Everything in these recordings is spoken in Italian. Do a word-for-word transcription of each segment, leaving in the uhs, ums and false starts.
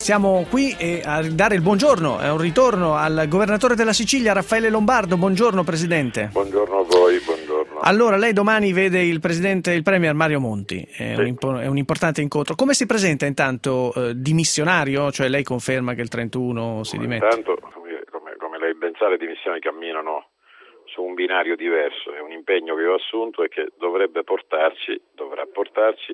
Siamo qui e a dare il buongiorno, è un ritorno al governatore della Sicilia, Raffaele Lombardo. Buongiorno Presidente. Buongiorno a voi, buongiorno. Allora, lei domani vede il Presidente, il Premier Mario Monti, è, sì. un, impo- è un importante incontro. Come si presenta intanto? Eh, dimissionario? Cioè lei conferma che il trentuno si dimette? Intanto, come, come lei ben sa, le dimissioni camminano su un binario diverso, è un impegno che ho assunto e che dovrebbe portarci, dovrà portarci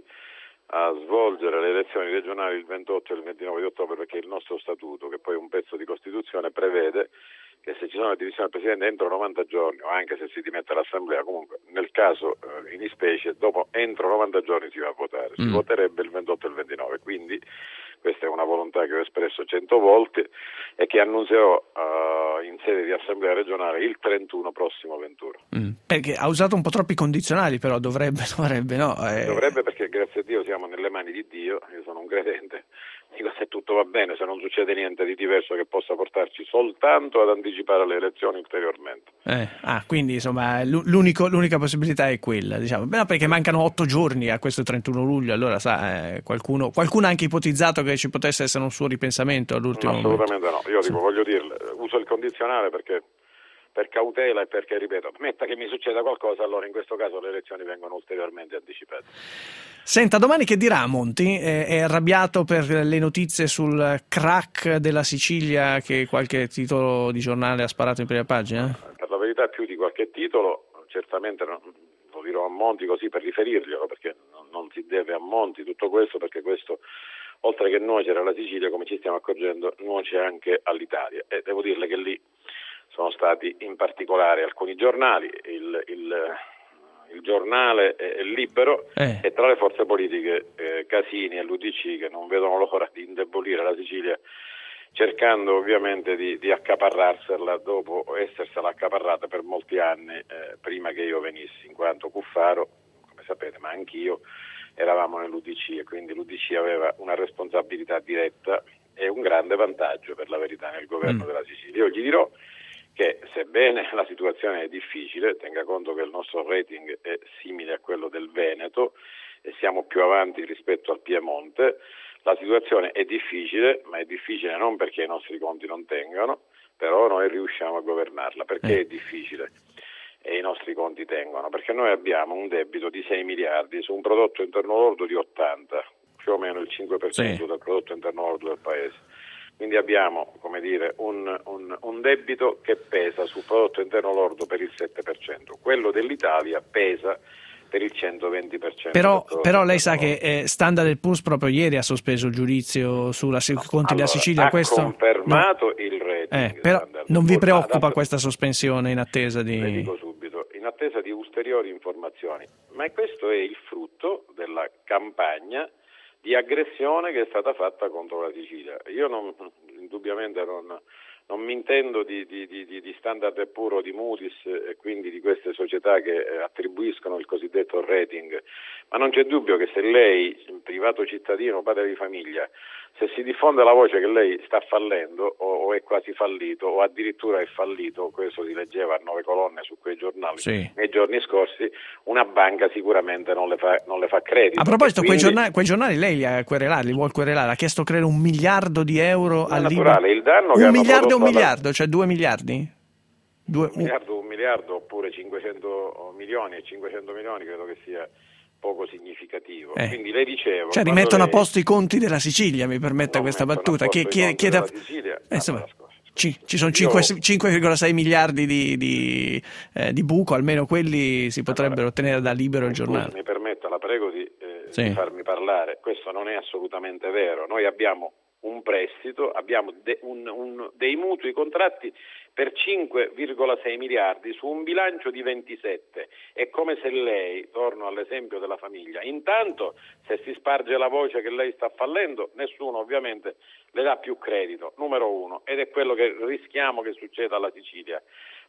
a svolgere le elezioni regionali il ventotto e il ventinove di ottobre, perché il nostro statuto, che poi è un pezzo di Costituzione, prevede che se ci sono le dimissioni del Presidente entro novanta giorni, o anche se si dimette l'Assemblea, comunque nel caso eh, in ispecie, dopo entro novanta giorni si va a votare, si mm. voterebbe il ventotto e il ventinove, quindi questa è una volontà che ho espresso cento volte e che annunzierò uh, in sede di Assemblea regionale il trentuno prossimo ventuno. Mm. Perché ha usato un po' troppi condizionali, però dovrebbe, dovrebbe no? Eh... Dovrebbe, perché grazie a Dio siamo nelle mani di Dio, io sono un credente, dico se tutto va bene, se non succede niente di diverso che possa portarci soltanto ad anticipare le elezioni ulteriormente. Eh, ah, quindi insomma l'unico, l'unica possibilità è quella, diciamo. Beh, no, perché mancano otto giorni a questo trentuno luglio, allora sa, eh, qualcuno, qualcuno ha anche ipotizzato che ci potesse essere un suo ripensamento all'ultimo no, assolutamente momento. No, io sì. dico, voglio dirle, uso il condizionale perché per cautela e perché, ripeto, metta che mi succeda qualcosa, allora in questo caso le elezioni vengono ulteriormente anticipate. Senta, domani che dirà Monti? È arrabbiato per le notizie sul crack della Sicilia che qualche titolo di giornale ha sparato in prima pagina? Per la verità più di qualche titolo, certamente non lo dirò a Monti così per riferirglielo, perché non, non si deve a Monti tutto questo, perché questo, oltre che nuocere alla Sicilia, come ci stiamo accorgendo, nuoce anche all'Italia. E devo dirle che lì sono stati in particolare alcuni giornali, il, il, il giornale è Libero eh. e tra le forze politiche eh, Casini e l'U D C, che non vedono l'ora di indebolire la Sicilia, cercando ovviamente di, di accaparrarsela dopo essersela accaparrata per molti anni eh, prima che io venissi, in quanto Cuffaro, come sapete, ma anch'io, eravamo nell'U D C e quindi l'U D C aveva una responsabilità diretta e un grande vantaggio, per la verità, nel governo mm. della Sicilia. Io gli dirò che sebbene la situazione è difficile, tenga conto che il nostro rating è simile a quello del Veneto e siamo più avanti rispetto al Piemonte, la situazione è difficile, ma è difficile non perché i nostri conti non tengano, però noi riusciamo a governarla. Perché è difficile e i nostri conti tengono? Perché noi abbiamo un debito di sei miliardi su un prodotto interno lordo di ottanta, più o meno il cinque per cento sì. del prodotto interno lordo del paese. Quindi abbiamo, come dire, un, un, un debito che pesa sul prodotto interno lordo per il sette per cento, quello dell'Italia pesa per il centoventi per cento. Però, però lei sa che eh, Standard and Poor's proprio ieri ha sospeso il giudizio sulla no, conti della allora, Sicilia. Ha questo confermato no. il rating. Eh, però non vi preoccupa dato, questa sospensione in attesa di... Le dico subito, in attesa di ulteriori informazioni. Ma questo è il frutto della campagna di aggressione che è stata fatta contro la Sicilia. Io non, indubbiamente non, non mi intendo di, di, di, di Standard and Poor's o di Moody's e quindi di queste società che attribuiscono il cosiddetto rating, ma non c'è dubbio che se lei, privato cittadino, padre di famiglia, se si diffonde la voce che lei sta fallendo o, o è quasi fallito o addirittura è fallito, questo si leggeva a nove colonne su quei giornali sì. nei giorni scorsi, una banca sicuramente non le fa, non le fa credito. A proposito, quindi, quei, giornali, quei giornali lei li ha querelati, li vuol querelare, ha chiesto credo un miliardo di euro al naturale, il danno un che miliardo e un alla... miliardo, cioè due miliardi? Due... Un miliardo, un miliardo oppure cinquecento milioni e cinquecento milioni credo che sia poco significativo. Eh. Quindi le dicevo, cioè rimettono lei... a posto i conti della Sicilia, mi permetta questa battuta, che chiede, chiede... Sicilia, eh, insomma, ci, ci sono Io... cinque virgola sei miliardi di, di, eh, di buco, almeno quelli si potrebbero allora, ottenere da Libero il giornale. Mi permetta, la prego di, eh, sì. di farmi parlare. Questo non è assolutamente vero. Noi abbiamo un prestito, abbiamo de, un, un, dei mutui contratti per cinque virgola sei miliardi su un bilancio di ventisette. È come se lei, torno all'esempio della famiglia, intanto se si sparge la voce che lei sta fallendo, nessuno ovviamente le dà più credito, numero uno, ed è quello che rischiamo che succeda alla Sicilia.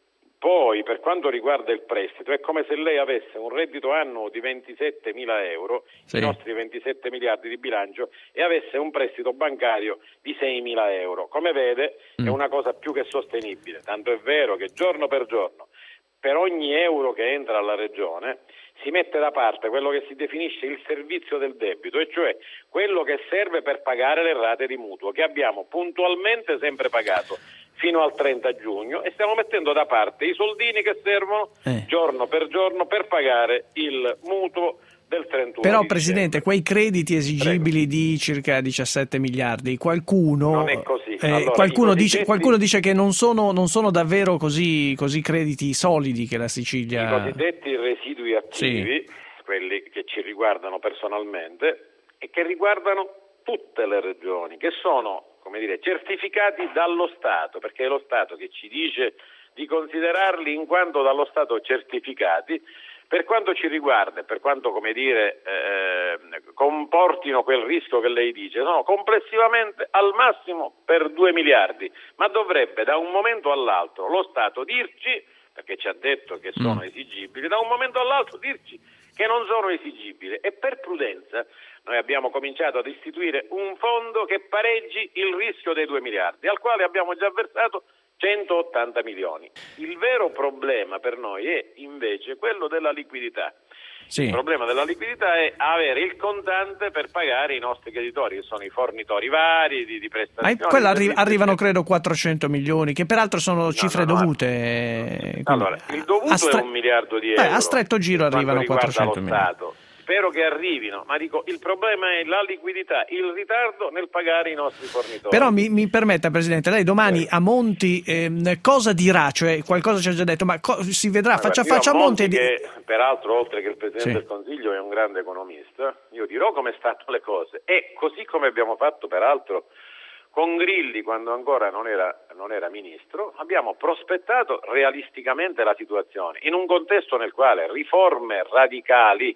Poi, per quanto riguarda il prestito, è come se lei avesse un reddito annuo di ventisettemila euro, sì. i nostri ventisette miliardi di bilancio, e avesse un prestito bancario di seimila euro. Come vede, mm. è una cosa più che sostenibile, tanto è vero che giorno per giorno, per ogni euro che entra alla regione, si mette da parte quello che si definisce il servizio del debito, e cioè quello che serve per pagare le rate di mutuo, che abbiamo puntualmente sempre pagato fino al trenta giugno, e stiamo mettendo da parte i soldini che servono eh. giorno per giorno per pagare il mutuo del trentuno. Però di Presidente, dicembre. quei crediti esigibili Prego. di circa diciassette miliardi, qualcuno, non è così. Eh, allora, qualcuno, cosiddetti... dice, qualcuno dice che non sono, non sono davvero così, così crediti solidi che la Sicilia... I cosiddetti residui attivi, sì. quelli che ci riguardano personalmente e che riguardano tutte le regioni, che sono, come dire, certificati dallo Stato, perché è lo Stato che ci dice di considerarli in quanto dallo Stato certificati. Per quanto ci riguarda, per quanto, come dire, eh, comportino quel rischio che lei dice, sono complessivamente al massimo per due miliardi, ma dovrebbe da un momento all'altro lo Stato dirci, perché ci ha detto che sono mm. esigibili, da un momento all'altro dirci che non sono esigibili, e per prudenza noi abbiamo cominciato ad istituire un fondo che pareggi il rischio dei due miliardi, al quale abbiamo già versato centottanta milioni. Il vero problema per noi è invece quello della liquidità. Sì. Il problema della liquidità è avere il contante per pagare i nostri creditori, che sono i fornitori vari di, di prestazioni. Ma quella arri- arrivano credo quattrocento milioni, che peraltro sono no, cifre no, no, dovute. Allora, il dovuto stre- è un miliardo di euro. Beh, a stretto giro arrivano quattrocento milioni. Spero che arrivino, ma dico, il problema è la liquidità, il ritardo nel pagare i nostri fornitori. Però mi, mi permetta, Presidente, lei domani a Monti eh, cosa dirà? Cioè, qualcosa ci ha già detto, ma co- si vedrà allora, faccia a faccia a Monti? Monti che, peraltro, oltre che il Presidente sì. del Consiglio è un grande economista, io dirò come stanno le cose, e così come abbiamo fatto, peraltro, con Grilli quando ancora non era, non era ministro, abbiamo prospettato realisticamente la situazione, in un contesto nel quale riforme radicali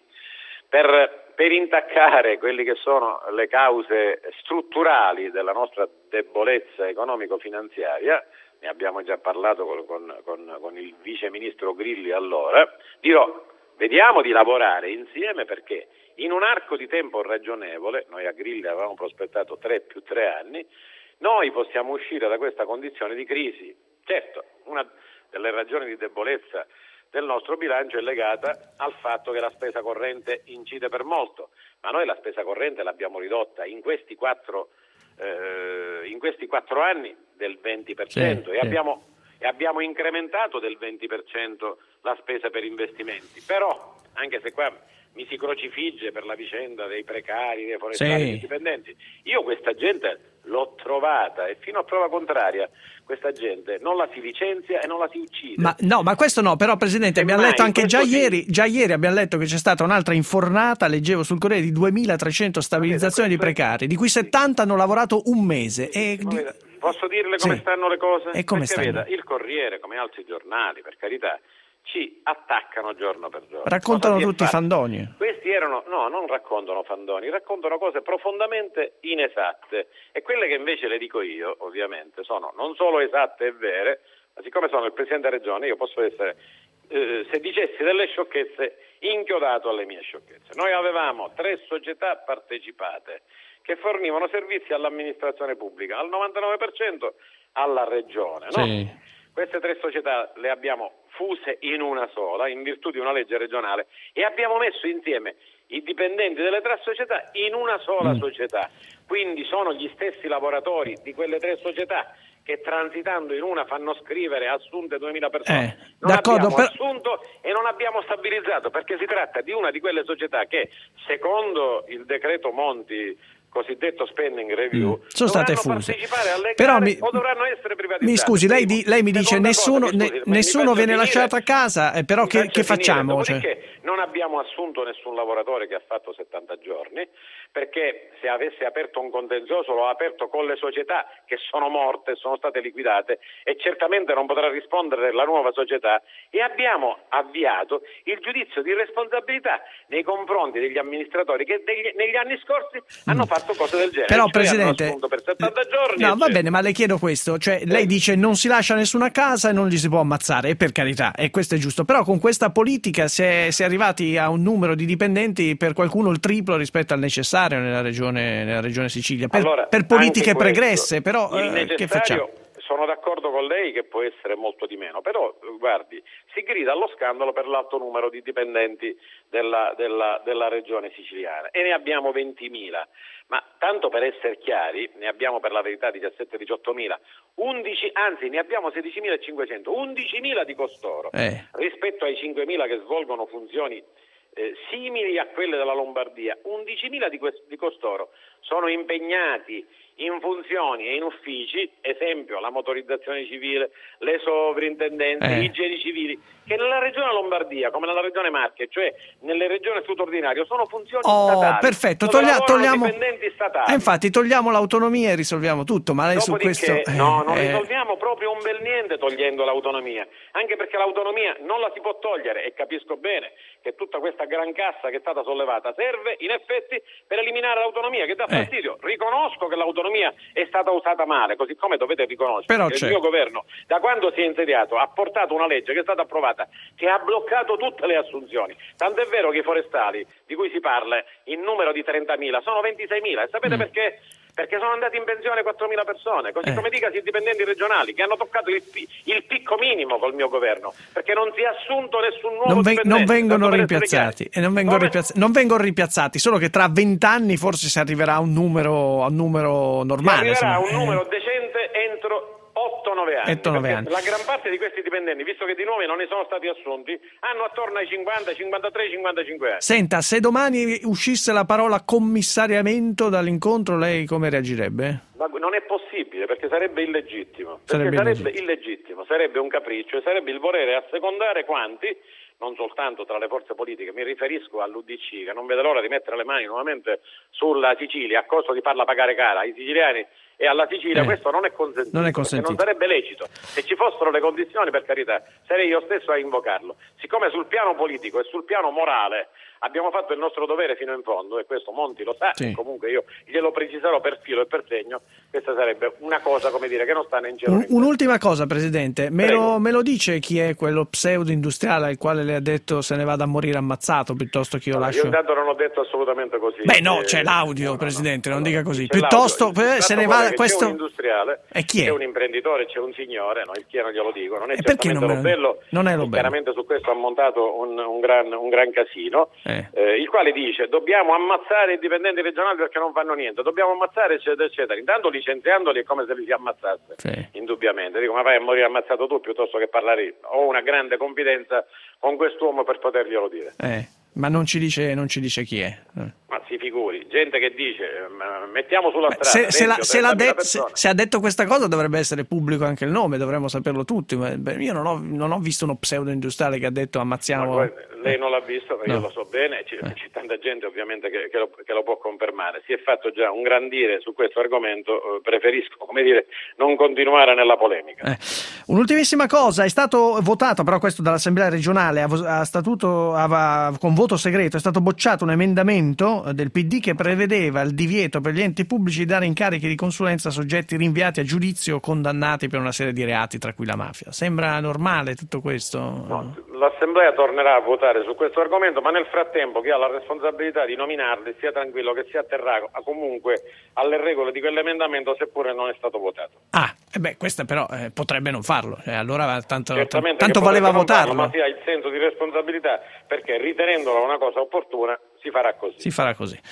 Per, per intaccare quelle che sono le cause strutturali della nostra debolezza economico-finanziaria, ne abbiamo già parlato con, con, con, con il vice ministro Grilli allora, dirò, vediamo di lavorare insieme, perché in un arco di tempo ragionevole, noi a Grilli avevamo prospettato tre più tre anni, noi possiamo uscire da questa condizione di crisi. Certo, una delle ragioni di debolezza del nostro bilancio è legata al fatto che la spesa corrente incide per molto, ma noi la spesa corrente l'abbiamo ridotta in questi quattro, eh, in questi quattro anni del venti per cento sì, e, sì. Abbiamo, e abbiamo incrementato del venti per cento la spesa per investimenti. Però, anche se qua mi si crocifigge per la vicenda dei precari, dei forestali, sì. dei dipendenti, io questa gente l'ho trovata, e fino a prova contraria questa gente non la si licenzia e non la si uccide. Ma no, ma questo no, però Presidente, e abbiamo letto anche già sì. ieri, già ieri abbiamo letto che c'è stata un'altra infornata, leggevo sul Corriere, di duemilatrecento stabilizzazioni di precari, di cui settanta hanno lavorato un mese. E di... Posso dirle come sì. stanno le cose? E come Perché stanno? Veda, il Corriere, come altri giornali, per carità, ci attaccano giorno per giorno. Raccontano tutti i fandoni. Questi erano, no, non raccontano fandoni, raccontano cose profondamente inesatte, e quelle che invece le dico io, ovviamente, sono non solo esatte e vere, ma siccome sono il Presidente della Regione, io posso essere, eh, se dicessi delle sciocchezze, inchiodato alle mie sciocchezze. Noi avevamo tre società partecipate che fornivano servizi all'amministrazione pubblica, al novantanove per cento alla Regione, no? Sì. Queste tre società le abbiamo fuse in una sola, in virtù di una legge regionale, e abbiamo messo insieme i dipendenti delle tre società in una sola mm. società. Quindi sono gli stessi lavoratori di quelle tre società che, transitando in una, fanno scrivere assunte duemila persone. Eh, non abbiamo per... assunto e non abbiamo stabilizzato, perché si tratta di una di quelle società che, secondo il decreto Monti, cosiddetto spending review, mm. sono state fuse. Però mi, o dovranno essere privatizzate. Mi scusi, lei, di, lei mi dice nessuno, cosa, mi scusi, ne, nessuno viene lasciato a casa, eh, però che, che facciamo? Cioè? Non abbiamo assunto nessun lavoratore che ha fatto settanta giorni, perché se avesse aperto un contenzioso lo ha aperto con le società che sono morte, sono state liquidate, e certamente non potrà rispondere la nuova società, e abbiamo avviato il giudizio di responsabilità nei confronti degli amministratori che degli, negli anni scorsi mm. hanno fatto cose del genere. Però, cioè, Presidente, per settanta giorni, no, va cioè. bene, ma le chiedo questo, cioè eh. lei dice non si lascia nessuno a casa e non gli si può ammazzare, e per carità, e questo è giusto, però con questa politica si è, si è arrivati a un numero di dipendenti per qualcuno il triplo rispetto al necessario nella regione, nella regione Sicilia, per, allora, per politiche questo, pregresse, però il eh, che facciamo? sono d'accordo con lei che può essere molto di meno, però guardi, si grida allo scandalo per l'alto numero di dipendenti della, della, della regione siciliana e ne abbiamo ventimila, ma tanto per essere chiari, ne abbiamo per la verità diciassette diciottomila, undici, anzi ne abbiamo sedicimilacinquecento, undicimila di costoro, eh. rispetto ai cinquemila che svolgono funzioni eh, simili a quelle della Lombardia, undicimila di, que- di costoro sono impegnati in funzioni e in uffici, esempio la motorizzazione civile, le sovrintendenze, eh. i geri civili, che nella regione Lombardia, come nella regione Marche, cioè nelle regioni a statuto ordinario, sono funzioni oh, statali. Perfetto, Toglia, togliamo dipendenti statali. Eh, infatti togliamo l'autonomia e risolviamo tutto, ma lei Dopodiché, su questo... no, non eh, risolviamo proprio un bel niente togliendo l'autonomia, anche perché l'autonomia non la si può togliere, e capisco bene che tutta questa gran cassa che è stata sollevata serve in effetti per eliminare l'autonomia, che dà fastidio. Eh. Riconosco che l'autonomia è stata usata male, così come dovete riconoscere Però che c'è. il mio governo, da quando si è insediato, ha portato una legge che è stata approvata, che ha bloccato tutte le assunzioni. Tant'è vero che i forestali, di cui si parla in numero di trentamila, sono ventiseimila. E sapete mm. perché? Perché sono andati in pensione quattromila persone, così eh. come dicasi i dipendenti regionali che hanno toccato il, il picco minimo col mio governo, perché non si è assunto nessun nuovo non, ve- dipendente. non vengono rimpiazzati e non vengono, ripiazz- non vengono rimpiazzati, solo che tra vent'anni forse si arriverà a un numero, a un numero normale. Si arriverà a un eh. numero decente entro otto nove anni, anni. La gran parte di questi dipendenti, visto che di nuovi non ne sono stati assunti, hanno attorno ai cinquanta, cinquantatré, cinquantacinque anni. Senta, se domani uscisse la parola commissariamento dall'incontro, lei come reagirebbe? Ma non è possibile, perché sarebbe illegittimo. Perché sarebbe, sarebbe illegittimo. illegittimo, sarebbe un capriccio e sarebbe il volere assecondare quanti, non soltanto tra le forze politiche, mi riferisco all'U D C, che non vede l'ora di mettere le mani nuovamente sulla Sicilia a costo di farla pagare cara ai siciliani e alla Sicilia. Eh, questo non è consentito, non è consentito. Non sarebbe lecito. Se ci fossero le condizioni, per carità, sarei io stesso a invocarlo. Siccome sul piano politico e sul piano morale abbiamo fatto il nostro dovere fino in fondo, e questo Monti lo sa, sì. e comunque io glielo preciserò per filo e per segno, questa sarebbe una cosa, come dire, che non sta né in cielo. Un, un'ultima cosa, Presidente, me lo, me lo dice chi è quello pseudo industriale al quale le ha detto se ne vada a morire ammazzato piuttosto che io allora, lascio... Io intanto non ho detto assolutamente così. Beh no, eh, c'è l'audio, no, Presidente, no, no, non dica così. C'è piuttosto l'audio. se ne va questo... C'è un industriale, e chi è? C'è un imprenditore, c'è un signore, no, il chi non glielo dico, non è e certamente non, bello, non è lo bello. Chiaramente su questo ha montato un, un, gran, un gran casino, eh. Eh, il quale dice dobbiamo ammazzare i dipendenti regionali perché non fanno niente, dobbiamo ammazzare eccetera eccetera, intanto licenziandoli è come se li si ammazzasse, sì. indubbiamente. Dico, ma vai a morire ammazzato tu piuttosto che parlare. Ho una grande confidenza con quest'uomo per poterglielo dire. Eh, ma non ci dice, non ci dice chi è. Eh. Ma si figuri, gente che dice mettiamo sulla Beh, strada. Se, se, la, se, l'ha de- se, se ha detto questa cosa dovrebbe essere pubblico anche il nome, dovremmo saperlo tutti. Ma, beh, io non ho, non ho visto uno pseudo industriale che ha detto ammazziamo. Ma, lei non l'ha visto, ma no. io lo so bene, c'è, eh. c'è tanta gente ovviamente che, che, lo, che lo può confermare. Si è fatto già un gran dire su questo argomento, eh, preferisco, come dire, non continuare nella polemica. Eh. Un'ultimissima cosa, è stato votato però questo dall'Assemblea regionale a, a statuto a, con voto segreto, è stato bocciato un emendamento del P D che prevedeva il divieto per gli enti pubblici di dare incarichi di consulenza a soggetti rinviati a giudizio o condannati per una serie di reati, tra cui la mafia. Sembra normale tutto questo? No, l'Assemblea tornerà a votare su questo argomento, ma nel frattempo chi ha la responsabilità di nominarli sia tranquillo che si atterrà comunque alle regole di quell'emendamento, seppure non è stato votato. Ah, e beh, questa però eh, potrebbe non farlo, eh, allora tanto, t- tanto valeva non votarlo. Farlo, ma si ha il senso di responsabilità, perché ritenendola una cosa opportuna si farà così. Si farà così.